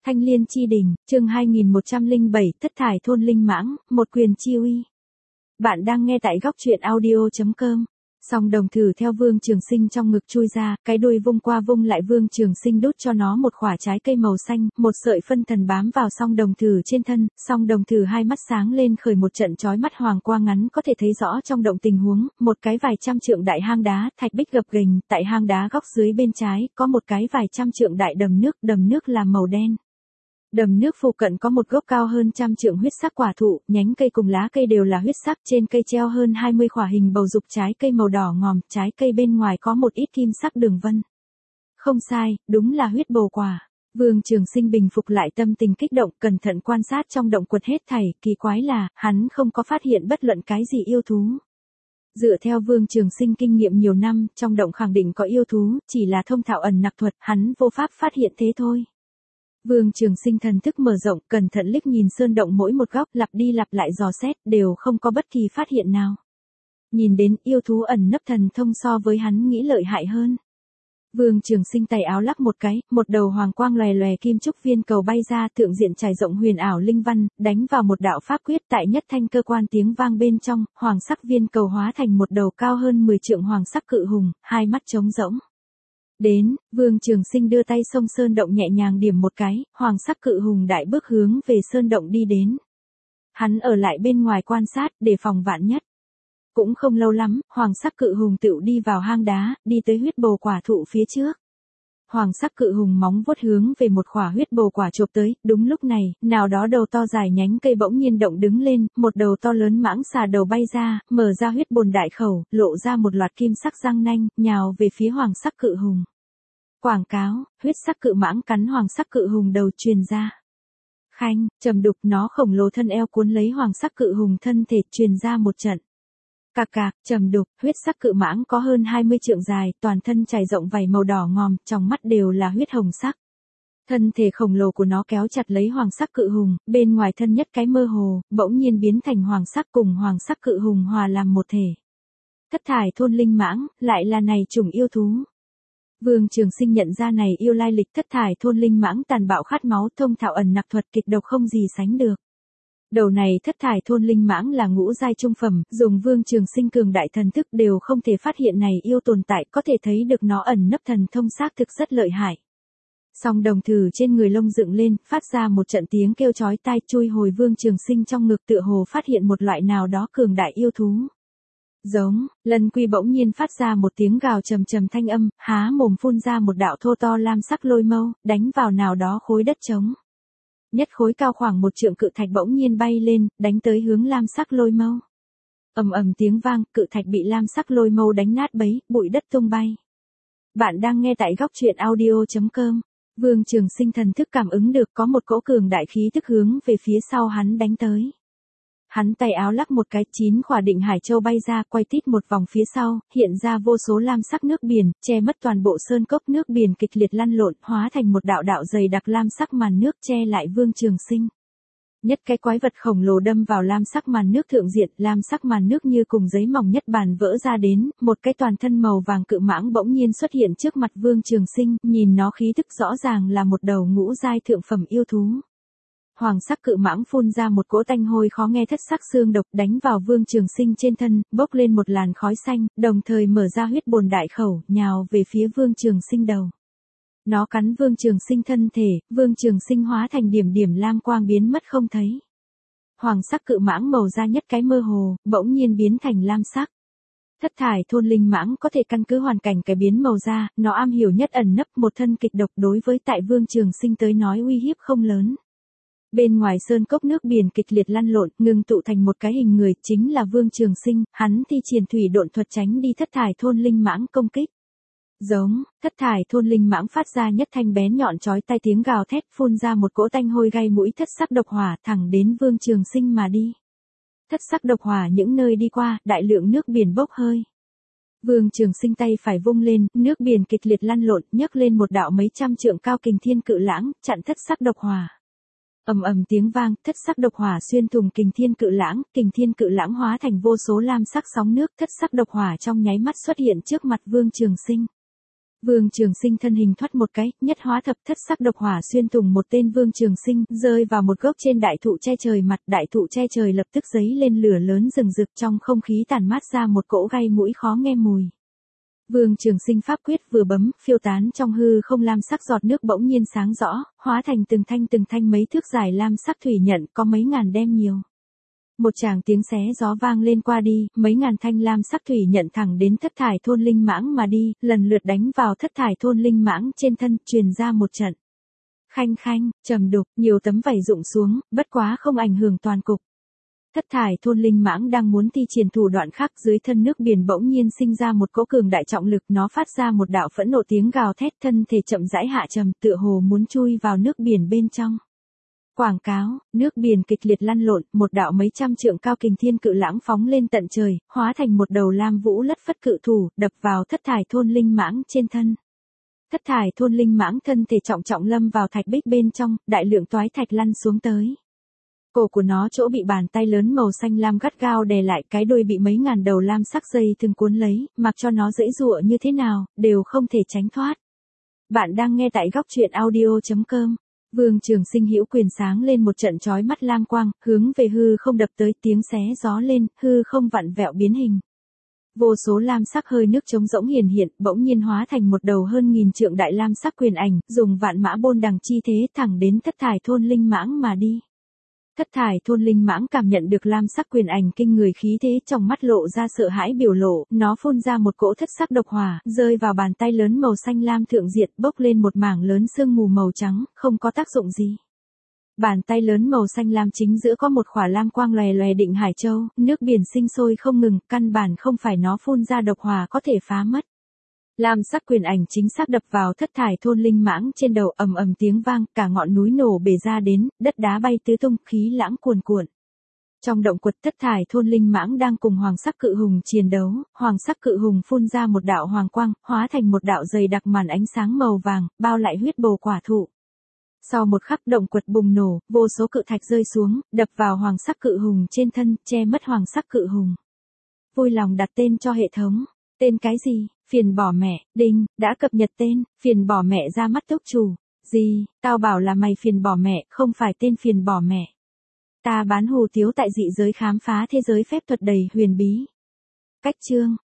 Thanh Liên Chi Đình, chương 2107, thất thải thôn linh mãng, một quyền chi uy. Bạn đang nghe tại góc truyện audio.com. Song đồng thử theo Vương Trường Sinh trong ngực chui ra, cái đuôi vung qua vung lại, Vương Trường Sinh đút cho nó một quả trái cây màu xanh, một sợi phân thần bám vào song đồng thử trên thân, song đồng thử hai mắt sáng lên khởi một trận chói mắt hoàng quang ngắn có thể thấy rõ trong động tình huống, một cái vài trăm trượng đại hang đá, thạch bích gập ghềnh, tại hang đá góc dưới bên trái, có một cái vài trăm trượng đại đầm nước là màu đen. Đầm nước phụ cận có một gốc cao hơn trăm trượng huyết sắc quả thụ, nhánh cây cùng lá cây đều là huyết sắc, trên cây treo hơn 20 quả hình bầu dục trái cây màu đỏ ngòm, trái cây bên ngoài có một ít kim sắc đường vân. Không sai, đúng là huyết bồ quả. Vương Trường Sinh bình phục lại tâm tình kích động, cẩn thận quan sát trong động quật hết thảy, kỳ quái là, hắn không có phát hiện bất luận cái gì yêu thú. Dựa theo Vương Trường Sinh kinh nghiệm nhiều năm, trong động khẳng định có yêu thú, chỉ là thông thạo ẩn nặc thuật, hắn vô pháp phát hiện thế thôi. Vương Trường Sinh thần thức mở rộng, cẩn thận liếc nhìn sơn động mỗi một góc, lặp đi lặp lại dò xét, đều không có bất kỳ phát hiện nào. Nhìn đến yêu thú ẩn nấp thần thông so với hắn nghĩ lợi hại hơn. Vương Trường Sinh tay áo lắc một cái, một đầu hoàng quang lòe lòe kim trúc viên cầu bay ra, thượng diện trải rộng huyền ảo linh văn, đánh vào một đạo pháp quyết, tại nhất thanh cơ quan tiếng vang bên trong, hoàng sắc viên cầu hóa thành một đầu cao hơn 10 trượng hoàng sắc cự hùng, hai mắt trống rỗng. Đến, Vương Trường Sinh đưa tay xông sơn động nhẹ nhàng điểm một cái, hoàng sắc cự hùng đại bước hướng về sơn động đi đến. Hắn ở lại bên ngoài quan sát, để phòng vạn nhất. Cũng không lâu lắm, hoàng sắc cự hùng tựu đi vào hang đá, đi tới huyết bồ quả thụ phía trước. Hoàng sắc cự hùng móng vuốt hướng về một quả huyết bồ quả chộp tới, đúng lúc này, nào đó đầu to dài nhánh cây bỗng nhiên động đứng lên, một đầu to lớn mãng xà đầu bay ra, mở ra huyết bồn đại khẩu, lộ ra một loạt kim sắc răng nanh, nhào về phía hoàng sắc cự hùng. Quảng cáo, huyết sắc cự mãng cắn hoàng sắc cự hùng đầu truyền ra. Khanh, trầm đục, nó khổng lồ thân eo cuốn lấy hoàng sắc cự hùng thân thể truyền ra một trận. Cạc cạc, trầm đục, huyết sắc cự mãng có hơn 20 trượng dài, toàn thân trải rộng vảy màu đỏ ngòm, trong mắt đều là huyết hồng sắc. Thân thể khổng lồ của nó kéo chặt lấy hoàng sắc cự hùng, bên ngoài thân nhất cái mơ hồ, bỗng nhiên biến thành hoàng sắc cùng hoàng sắc cự hùng hòa làm một thể. Thất thải thôn linh mãng, lại là này chủng yêu thú. Vương Trường Sinh nhận ra này yêu lai lịch, thất thải thôn linh mãng tàn bạo khát máu, thông thạo ẩn nặc thuật, kịch độc không gì sánh được. Đầu này thất thải thôn linh mãng là ngũ giai trung phẩm, dùng Vương Trường Sinh cường đại thần thức đều không thể phát hiện này yêu tồn tại, có thể thấy được nó ẩn nấp thần thông xác thực rất lợi hại. Song đồng thử trên người lông dựng lên, phát ra một trận tiếng kêu chói tai, chui hồi Vương Trường Sinh trong ngực, tựa hồ phát hiện một loại nào đó cường đại yêu thú. Giống, Lân Quy bỗng nhiên phát ra một tiếng gào trầm trầm thanh âm, há mồm phun ra một đạo thô to lam sắc lôi mâu, đánh vào nào đó khối đất trống. Nhất khối cao khoảng một trượng cự thạch bỗng nhiên bay lên, đánh tới hướng lam sắc lôi mâu. Ầm ầm tiếng vang, cự thạch bị lam sắc lôi mâu đánh nát bấy, bụi đất tung bay. Bạn đang nghe tại góc truyện audio.com. Vương Trường Sinh thần thức cảm ứng được có một cỗ cường đại khí tức hướng về phía sau hắn đánh tới. Hắn tay áo lắc một cái, 9 quả định hải châu bay ra, quay tít một vòng phía sau, hiện ra vô số lam sắc nước biển, che mất toàn bộ sơn cốc, nước biển kịch liệt lăn lộn, hóa thành một đạo đạo dày đặc lam sắc màn nước che lại Vương Trường Sinh. Nhất cái quái vật khổng lồ đâm vào lam sắc màn nước thượng diện, lam sắc màn nước như cùng giấy mỏng nhất bàn vỡ ra đến, một cái toàn thân màu vàng cự mãng bỗng nhiên xuất hiện trước mặt Vương Trường Sinh, nhìn nó khí tức rõ ràng là một đầu ngũ giai thượng phẩm yêu thú. Hoàng sắc cự mãng phun ra một cỗ tanh hôi khó nghe thất sắc xương độc, đánh vào Vương Trường Sinh trên thân, bốc lên một làn khói xanh, đồng thời mở ra huyết bồn đại khẩu, nhào về phía Vương Trường Sinh đầu. Nó cắn Vương Trường Sinh thân thể, Vương Trường Sinh hóa thành điểm điểm lam quang biến mất không thấy. Hoàng sắc cự mãng màu da nhất cái mơ hồ, bỗng nhiên biến thành lam sắc. Thất thải thôn linh mãng có thể căn cứ hoàn cảnh cải biến màu da, nó am hiểu nhất ẩn nấp, một thân kịch độc, đối với tại Vương Trường Sinh tới nói uy hiếp không lớn. Bên ngoài sơn cốc nước biển kịch liệt lăn lộn, ngưng tụ thành một cái hình người, chính là Vương Trường Sinh, hắn thi triển thủy độn thuật tránh đi thất thải thôn linh mãng công kích. Giống, thất thải thôn linh mãng phát ra nhất thanh bén nhọn chói tai tiếng gào thét, phun ra một cỗ tanh hôi gai mũi thất sắc độc hỏa thẳng đến Vương Trường Sinh mà đi. Thất sắc độc hỏa những nơi đi qua, đại lượng nước biển bốc hơi. Vương Trường Sinh tay phải vung lên, nước biển kịch liệt lăn lộn, nhấc lên một đạo mấy trăm trượng cao kình thiên cự lãng, chặn thất sắc độc hỏa. Ầm ầm tiếng vang, thất sắc độc hỏa xuyên thủng kình thiên cự lãng hóa thành vô số lam sắc sóng nước, thất sắc độc hỏa trong nháy mắt xuất hiện trước mặt Vương Trường Sinh. Vương Trường Sinh thân hình thoát một cái, nhất hóa thập thất sắc độc hỏa xuyên thủng một tên Vương Trường Sinh, rơi vào một gốc trên đại thụ che trời mặt, đại thụ che trời lập tức giấy lên lửa lớn rừng rực, trong không khí tản mát ra một cỗ gai mũi khó nghe mùi. Vương Trường Sinh pháp quyết vừa bấm, phiêu tán trong hư không lam sắc giọt nước bỗng nhiên sáng rõ, hóa thành từng thanh mấy thước dài lam sắc thủy nhận, có mấy ngàn đem nhiều. Một tràng tiếng xé gió vang lên qua đi, mấy ngàn thanh lam sắc thủy nhận thẳng đến thất thải thôn linh mãng mà đi, lần lượt đánh vào thất thải thôn linh mãng trên thân, truyền ra một trận. Khanh khanh, trầm đục, nhiều tấm vảy rụng xuống, bất quá không ảnh hưởng toàn cục. Thất thải thôn linh mãng đang muốn thi triển thủ đoạn khác, dưới thân nước biển bỗng nhiên sinh ra một cỗ cường đại trọng lực, nó phát ra một đạo phẫn nộ tiếng gào thét, thân thể chậm rãi hạ trầm, tựa hồ muốn chui vào nước biển bên trong. Quảng cáo, nước biển kịch liệt lăn lộn, một đạo mấy trăm trượng cao kình thiên cự lãng phóng lên tận trời, hóa thành một đầu lam vũ lất phất cự thủ, đập vào thất thải thôn linh mãng trên thân. Thất thải thôn linh mãng thân thể trọng lâm vào thạch bích bên trong, đại lượng toái thạch lăn xuống tới. Cổ của nó chỗ bị bàn tay lớn màu xanh lam gắt gao đè lại, cái đuôi bị mấy ngàn đầu lam sắc dây thường cuốn lấy, mặc cho nó giãy giụa như thế nào, đều không thể tránh thoát. Bạn đang nghe tại góc truyện audio.com. Vương Trường Sinh hữu quyền sáng lên một trận chói mắt lam quang, hướng về hư không đập tới, tiếng xé gió lên, hư không vặn vẹo biến hình. Vô số lam sắc hơi nước trống rỗng hiển hiện, bỗng nhiên hóa thành một đầu hơn nghìn trượng đại lam sắc quyền ảnh, dùng vạn mã bôn đằng chi thế thẳng đến thất thải thôn linh mãng mà đi. Thất thải thôn linh mãng cảm nhận được lam sắc quyền ảnh kinh người khí thế, trong mắt lộ ra sợ hãi biểu lộ, nó phun ra một cỗ thất sắc độc hỏa, rơi vào bàn tay lớn màu xanh lam thượng diệt, bốc lên một mảng lớn sương mù màu trắng, không có tác dụng gì. Bàn tay lớn màu xanh lam chính giữa có một khỏa lam quang lòe lòe định hải châu, nước biển sinh sôi không ngừng, căn bản không phải nó phun ra độc hỏa có thể phá mất. Lam sắc quyền ảnh chính xác đập vào thất thải thôn linh mãng trên đầu, ầm ầm tiếng vang, cả ngọn núi nổ bể ra đến, đất đá bay tứ tung, khí lãng cuồn cuộn. Trong động quật thất thải thôn linh mãng đang cùng hoàng sắc cự hùng chiến đấu, hoàng sắc cự hùng phun ra một đạo hoàng quang, hóa thành một đạo dày đặc màn ánh sáng màu vàng, bao lại huyết bồ quả thụ. Sau một khắc động quật bùng nổ, vô số cự thạch rơi xuống, đập vào hoàng sắc cự hùng trên thân, che mất hoàng sắc cự hùng. Vui lòng đặt tên cho hệ thống. Tên cái gì? Phiền bỏ mẹ, đinh, đã cập nhật tên, phiền bỏ mẹ ra mắt túc chủ. Gì, tao bảo là mày phiền bỏ mẹ, không phải tên phiền bỏ mẹ. Ta bán hủ tiếu tại dị giới khám phá thế giới phép thuật đầy huyền bí. Cách chương,